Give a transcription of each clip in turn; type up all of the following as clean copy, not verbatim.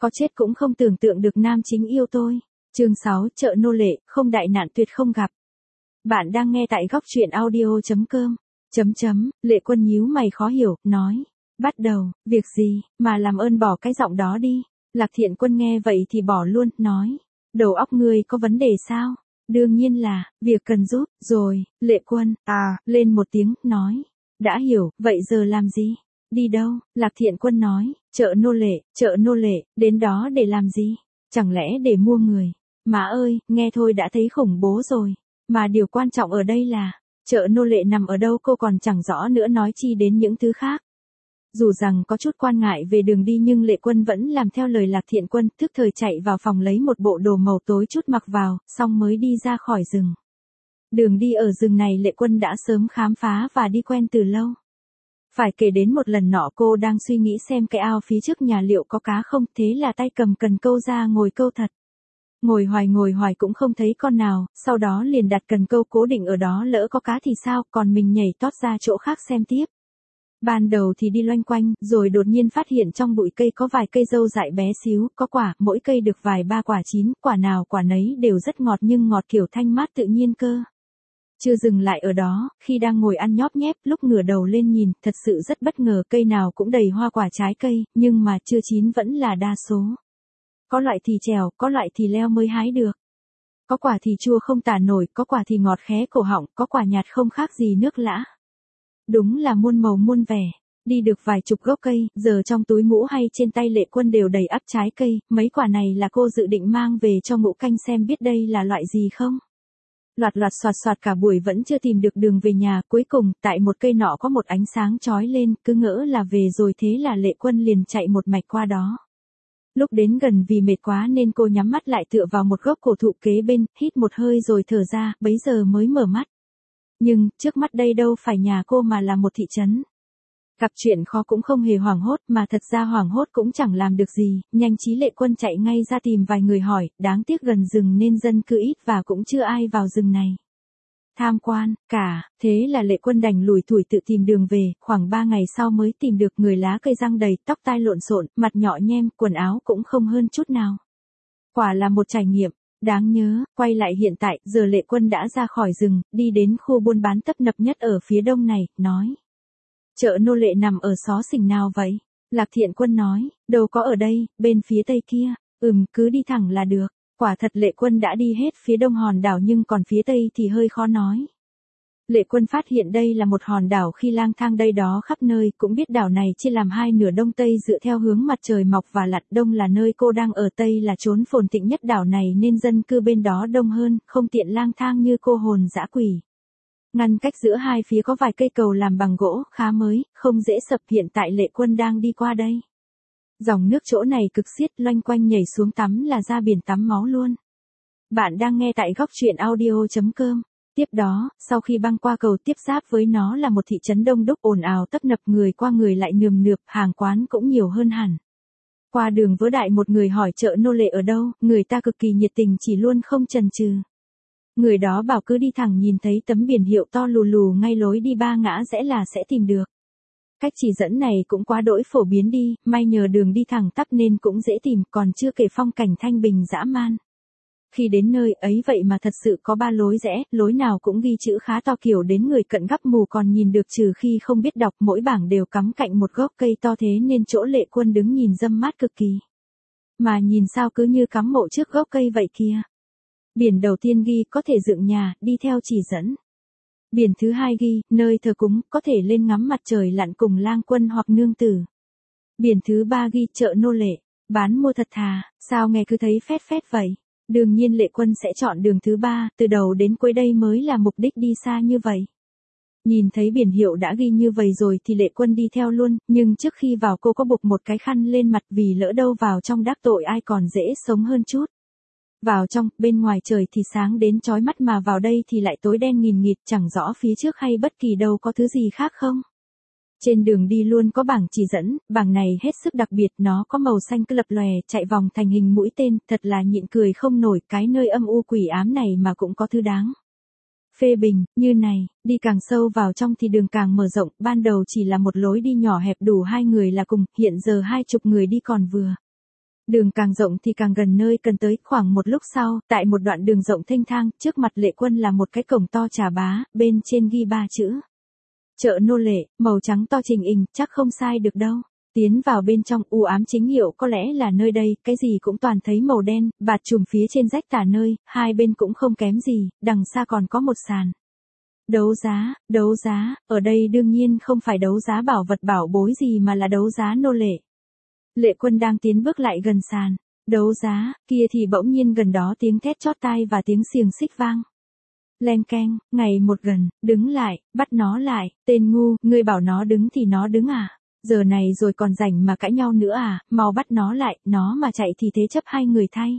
Có chết cũng không tưởng tượng được nam chính yêu tôi. Chương 6, chợ nô lệ, không đại nạn tuyệt không gặp. Bạn đang nghe tại góc truyện audio.com. Lệ Quân nhíu mày khó hiểu, nói. Bắt đầu, việc gì, mà làm ơn bỏ cái giọng đó đi. Lạc Thiện Quân nghe vậy thì bỏ luôn, nói. Đầu óc ngươi có vấn đề sao? Đương nhiên là, việc cần giúp, rồi, Lệ Quân, lên một tiếng, nói. Đã hiểu, vậy giờ làm gì? Đi đâu? Lạc Thiện Quân nói, chợ nô lệ, đến đó để làm gì? Chẳng lẽ để mua người? Má ơi, nghe thôi đã thấy khủng bố rồi. Mà điều quan trọng ở đây là, chợ nô lệ nằm ở đâu cô còn chẳng rõ nữa nói chi đến những thứ khác. Dù rằng có chút quan ngại về đường đi nhưng Lệ Quân vẫn làm theo lời Lạc Thiện Quân, thức thời chạy vào phòng lấy một bộ đồ màu tối chút mặc vào, xong mới đi ra khỏi rừng. Đường đi ở rừng này Lệ Quân đã sớm khám phá và đi quen từ lâu. Phải kể đến một lần nọ cô đang suy nghĩ xem cái ao phía trước nhà liệu có cá không, thế là tay cầm cần câu ra ngồi câu thật. Ngồi hoài cũng không thấy con nào, sau đó liền đặt cần câu cố định ở đó, lỡ có cá thì sao, còn mình nhảy tót ra chỗ khác xem tiếp. Ban đầu thì đi loanh quanh, rồi đột nhiên phát hiện trong bụi cây có vài cây dâu dại bé xíu, có quả, mỗi cây được vài ba quả chín, quả nào quả nấy đều rất ngọt nhưng ngọt kiểu thanh mát tự nhiên cơ. Chưa dừng lại ở đó, khi đang ngồi ăn nhóp nhép, lúc ngửa đầu lên nhìn, thật sự rất bất ngờ, cây nào cũng đầy hoa quả trái cây, nhưng mà chưa chín vẫn là đa số. Có loại thì trèo, có loại thì leo mới hái được. Có quả thì chua không tả nổi, có quả thì ngọt khé cổ họng, có quả nhạt không khác gì nước lã. Đúng là muôn màu muôn vẻ. Đi được vài chục gốc cây, giờ trong túi mũ hay trên tay Lệ Quân đều đầy ắp trái cây, mấy quả này là cô dự định mang về cho Ngũ Canh xem biết đây là loại gì không. Loạt soạt cả buổi vẫn chưa tìm được đường về nhà, cuối cùng, tại một cây nọ có một ánh sáng chói lên, cứ ngỡ là về rồi, thế là Lệ Quân liền chạy một mạch qua đó. Lúc đến gần vì mệt quá nên cô nhắm mắt lại tựa vào một gốc cổ thụ kế bên, hít một hơi rồi thở ra, bấy giờ mới mở mắt. Nhưng, trước mắt đây đâu phải nhà cô mà là một thị trấn. Gặp chuyện khó cũng không hề hoảng hốt, mà thật ra hoảng hốt cũng chẳng làm được gì, nhanh trí Lệ Quân chạy ngay ra tìm vài người hỏi, đáng tiếc gần rừng nên dân cư ít và cũng chưa ai vào rừng này. Tham quan, thế là Lệ Quân đành lủi thủi tự tìm đường về, khoảng 3 ngày sau mới tìm được, người lá cây răng đầy, tóc tai lộn xộn, mặt nhọ nhem, quần áo cũng không hơn chút nào. Quả là một trải nghiệm đáng nhớ. Quay lại hiện tại, giờ Lệ Quân đã ra khỏi rừng, đi đến khu buôn bán tấp nập nhất ở phía đông này, nói. Chợ nô lệ nằm ở xó xỉnh nào vậy? Lạc Thiện Quân nói, đâu có ở đây, bên phía tây kia. Cứ đi thẳng là được. Quả thật Lệ Quân đã đi hết phía đông hòn đảo nhưng còn phía tây thì hơi khó nói. Lệ Quân phát hiện đây là một hòn đảo khi lang thang đây đó khắp nơi, cũng biết đảo này chia làm hai nửa đông tây dựa theo hướng mặt trời mọc và lặn. Đông là nơi cô đang ở, tây là chốn phồn thịnh nhất đảo này nên dân cư bên đó đông hơn, không tiện lang thang như cô hồn dã quỷ. Ngăn cách giữa hai phía có vài cây cầu làm bằng gỗ, khá mới, không dễ sập, hiện tại Lệ Quân đang đi qua đây. Dòng nước chỗ này cực xiết, loanh quanh nhảy xuống tắm là ra biển tắm máu luôn. Bạn đang nghe tại góc truyện audio.com. Tiếp đó, sau khi băng qua cầu tiếp giáp với nó là một thị trấn đông đúc ồn ào tấp nập, người qua người lại nườm nượp, hàng quán cũng nhiều hơn hẳn. Qua đường Vỡ Đại một người hỏi chợ nô lệ ở đâu, người ta cực kỳ nhiệt tình chỉ luôn không chần chừ. Người đó bảo cứ đi thẳng, nhìn thấy tấm biển hiệu to lù lù ngay lối đi 3 ngã rẽ là sẽ tìm được. Cách chỉ dẫn này cũng quá đỗi phổ biến đi, may nhờ đường đi thẳng tắp nên cũng dễ tìm, còn chưa kể phong cảnh thanh bình dã man. Khi đến nơi ấy vậy mà thật sự có 3 lối rẽ, lối nào cũng ghi chữ khá to kiểu đến người cận gấp mù còn nhìn được, trừ khi không biết đọc, mỗi bảng đều cắm cạnh một gốc cây to thế nên chỗ Lệ Quân đứng nhìn râm mát cực kỳ. Mà nhìn sao cứ như cắm mộ trước gốc cây vậy kia. Biển đầu tiên ghi có thể dựng nhà, đi theo chỉ dẫn. Biển thứ hai ghi, nơi thờ cúng, có thể lên ngắm mặt trời lặn cùng lang quân hoặc nương tử. Biển thứ ba ghi chợ nô lệ, bán mua thật thà, sao nghe cứ thấy phét phét vậy. Đương nhiên Lệ Quân sẽ chọn đường thứ ba, từ đầu đến cuối đây mới là mục đích đi xa như vậy. Nhìn thấy biển hiệu đã ghi như vậy rồi thì Lệ Quân đi theo luôn, nhưng trước khi vào cô có buộc một cái khăn lên mặt vì lỡ đâu vào trong đắc tội ai còn dễ sống hơn chút. Vào trong, bên ngoài trời thì sáng đến chói mắt mà vào đây thì lại tối đen nghìn nghịt, chẳng rõ phía trước hay bất kỳ đâu có thứ gì khác không. Trên đường đi luôn có bảng chỉ dẫn, bảng này hết sức đặc biệt, nó có màu xanh cứ lập lòe, chạy vòng thành hình mũi tên, thật là nhịn cười không nổi, cái nơi âm u quỷ ám này mà cũng có thứ đáng phê bình, như này, đi càng sâu vào trong thì đường càng mở rộng, ban đầu chỉ là một lối đi nhỏ hẹp đủ 2 người là cùng, hiện giờ 20 người đi còn vừa. Đường càng rộng thì càng gần nơi cần tới, khoảng một lúc sau, tại một đoạn đường rộng thênh thang, trước mặt Lệ Quân là một cái cổng to chà bá, bên trên ghi 3 chữ. Chợ nô lệ, màu trắng to trình hình, chắc không sai được đâu. Tiến vào bên trong, u ám chính hiệu có lẽ là nơi đây, cái gì cũng toàn thấy màu đen, bạt chùm phía trên rách tả nơi, hai bên cũng không kém gì, đằng xa còn có một sàn. Đấu giá, ở đây đương nhiên không phải đấu giá bảo vật bảo bối gì mà là đấu giá nô lệ. Lệ Quân đang tiến bước lại gần sàn, đấu giá, kia thì bỗng nhiên gần đó tiếng thét chót tai và tiếng xiềng xích vang. Len keng, ngày một gần, đứng lại, bắt nó lại, tên ngu, ngươi bảo nó đứng thì nó đứng à? Giờ này rồi còn rảnh mà cãi nhau nữa à, mau bắt nó lại, nó mà chạy thì thế chấp hai người thay.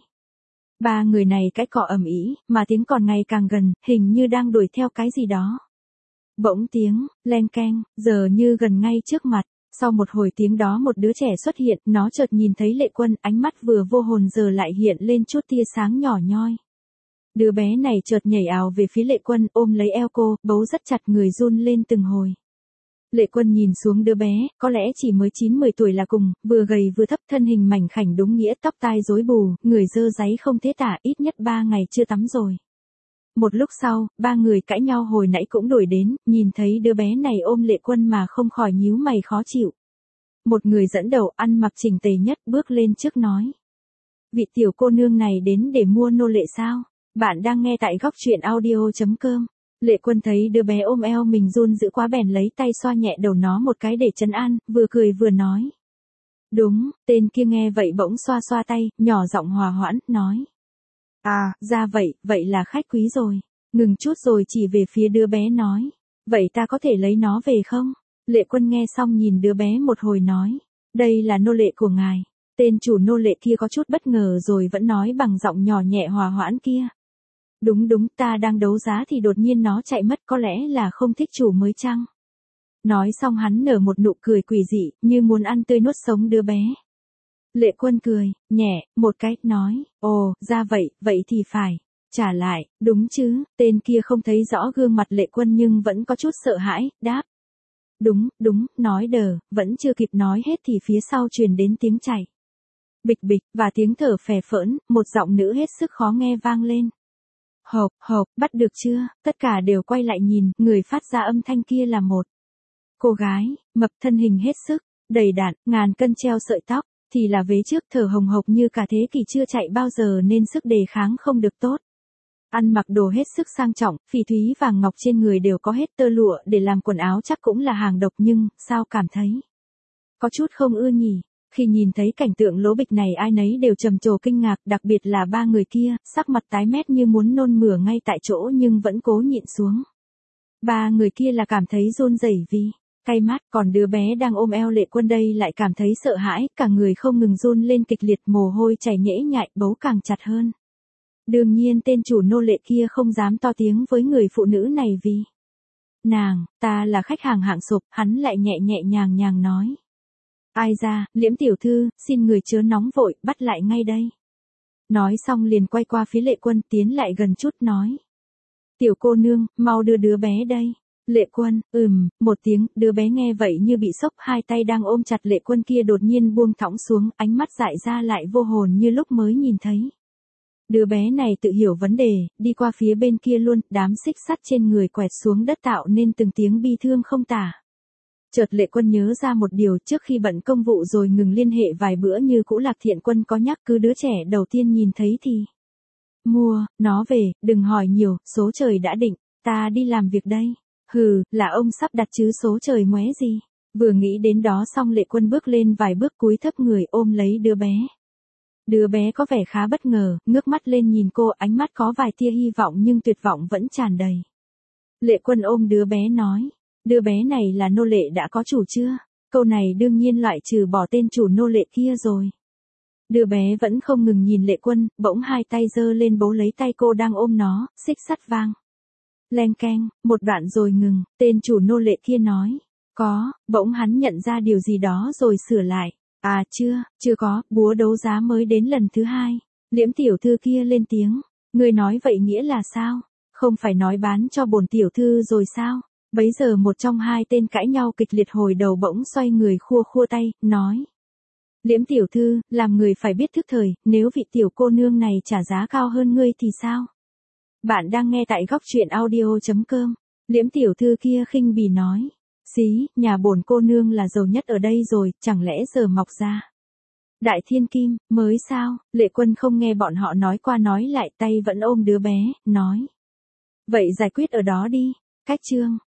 Ba người này cãi cọ ầm ĩ, mà tiếng còn ngày càng gần, hình như đang đuổi theo cái gì đó. Bỗng tiếng, len keng, giờ như gần ngay trước mặt. Sau một hồi tiếng đó một đứa trẻ xuất hiện, nó chợt nhìn thấy Lệ Quân, ánh mắt vừa vô hồn giờ lại hiện lên chút tia sáng nhỏ nhoi. Đứa bé này chợt nhảy ào về phía Lệ Quân, ôm lấy eo cô, bấu rất chặt, người run lên từng hồi. Lệ Quân nhìn xuống đứa bé, có lẽ chỉ mới 9-10 tuổi là cùng, vừa gầy vừa thấp, thân hình mảnh khảnh đúng nghĩa, tóc tai rối bù, người dơ dáy không thế tả, ít nhất 3 ngày chưa tắm rồi. Một lúc sau, ba người cãi nhau hồi nãy cũng đuổi đến, nhìn thấy đứa bé này ôm Lệ Quân mà không khỏi nhíu mày khó chịu. Một người dẫn đầu, ăn mặc chỉnh tề nhất, bước lên trước nói. Vị tiểu cô nương này đến để mua nô lệ sao? Bạn đang nghe tại góc truyện audio.com. Lệ Quân thấy đứa bé ôm eo mình run dữ quá bèn lấy tay xoa nhẹ đầu nó một cái để trấn an, vừa cười vừa nói. Đúng, tên kia nghe vậy bỗng xoa xoa tay, nhỏ giọng hòa hoãn, nói. À, ra vậy, vậy là khách quý rồi. Ngừng chút rồi chỉ về phía đứa bé nói. Vậy ta có thể lấy nó về không? Lệ Quân nghe xong nhìn đứa bé một hồi nói. Đây là nô lệ của ngài. Tên chủ nô lệ kia có chút bất ngờ rồi vẫn nói bằng giọng nhỏ nhẹ hòa hoãn kia. Đúng, ta đang đấu giá thì đột nhiên nó chạy mất, có lẽ là không thích chủ mới chăng? Nói xong hắn nở một nụ cười quỷ dị, như muốn ăn tươi nuốt sống đứa bé. Lệ Quân cười, nhẹ, một cái, nói, ồ, ra vậy, vậy thì phải. Trả lại, đúng chứ, tên kia không thấy rõ gương mặt Lệ Quân nhưng vẫn có chút sợ hãi, đáp. Đúng, nói đờ, vẫn chưa kịp nói hết thì phía sau truyền đến tiếng chạy. Bịch bịch, và tiếng thở phè phỡn, một giọng nữ hết sức khó nghe vang lên. Hộp, bắt được chưa? Tất cả đều quay lại nhìn, người phát ra âm thanh kia là một cô gái, mập, thân hình hết sức, đầy đặn, ngàn cân treo sợi tóc, thì là vế trước thở hồng hộc như cả thế kỷ chưa chạy bao giờ nên sức đề kháng không được tốt. Ăn mặc đồ hết sức sang trọng, phỉ thúy vàng ngọc trên người đều có hết, tơ lụa để làm quần áo chắc cũng là hàng độc, nhưng sao cảm thấy có chút không ưa nhỉ? Khi nhìn thấy cảnh tượng lố bịch này ai nấy đều trầm trồ kinh ngạc, đặc biệt là ba người kia, sắc mặt tái mét như muốn nôn mửa ngay tại chỗ nhưng vẫn cố nhịn xuống. Ba người kia là cảm thấy run rẩy vì cay mắt, còn đứa bé đang ôm eo Lệ Quân đây lại cảm thấy sợ hãi, cả người không ngừng run lên kịch liệt, mồ hôi chảy nhễ nhại, bấu càng chặt hơn. Đương nhiên tên chủ nô lệ kia không dám to tiếng với người phụ nữ này vì ta là khách hàng hạng sộp, hắn lại nhẹ nhàng nói. Ai ra, Liễm tiểu thư, xin người chớ nóng vội, bắt lại ngay đây. Nói xong liền quay qua phía Lệ Quân, tiến lại gần chút nói. Tiểu cô nương, mau đưa đứa bé đây. Lệ Quân, một tiếng, đứa bé nghe vậy như bị sốc, hai tay đang ôm chặt Lệ Quân kia đột nhiên buông thõng xuống, ánh mắt dại ra lại vô hồn như lúc mới nhìn thấy. Đứa bé này tự hiểu vấn đề, đi qua phía bên kia luôn, đám xích sắt trên người quẹt xuống đất tạo nên từng tiếng bi thương không tả. Chợt Lệ Quân nhớ ra một điều, trước khi bận công vụ rồi ngừng liên hệ vài bữa như cũ Lạc Thiện Quân có nhắc cứ đứa trẻ đầu tiên nhìn thấy thì mua nó về, đừng hỏi nhiều, số trời đã định, ta đi làm việc đây. Hừ, là ông sắp đặt chứ số trời móe gì. Vừa nghĩ đến đó xong Lệ Quân bước lên vài bước cúi thấp người ôm lấy đứa bé. Đứa bé có vẻ khá bất ngờ, ngước mắt lên nhìn cô, ánh mắt có vài tia hy vọng nhưng tuyệt vọng vẫn tràn đầy. Lệ Quân ôm đứa bé nói. Đứa bé này là nô lệ đã có chủ chưa? Câu này đương nhiên loại trừ bỏ tên chủ nô lệ kia rồi. Đứa bé vẫn không ngừng nhìn Lệ Quân, bỗng hai tay giơ lên bấu lấy tay cô đang ôm nó, xích sắt vang. Len keng, một đoạn rồi ngừng, tên chủ nô lệ kia nói. Bỗng hắn nhận ra điều gì đó rồi sửa lại. À chưa có, búa đấu giá mới đến lần thứ 2. Liễm tiểu thư kia lên tiếng. Người nói vậy nghĩa là sao? Không phải nói bán cho bổn tiểu thư rồi sao? Bấy giờ một trong hai tên cãi nhau kịch liệt hồi đầu bỗng xoay người khua tay, nói. Liễm tiểu thư, làm người phải biết thức thời, nếu vị tiểu cô nương này trả giá cao hơn ngươi thì sao? Bạn đang nghe tại góc truyện audio.com. Liễm tiểu thư kia khinh bỉ nói. Xí, nhà bổn cô nương là giàu nhất ở đây rồi, chẳng lẽ giờ mọc ra. Đại thiên kim, mới sao, Lệ Quân không nghe bọn họ nói qua nói lại, tay vẫn ôm đứa bé, nói. Vậy giải quyết ở đó đi. Cách chương.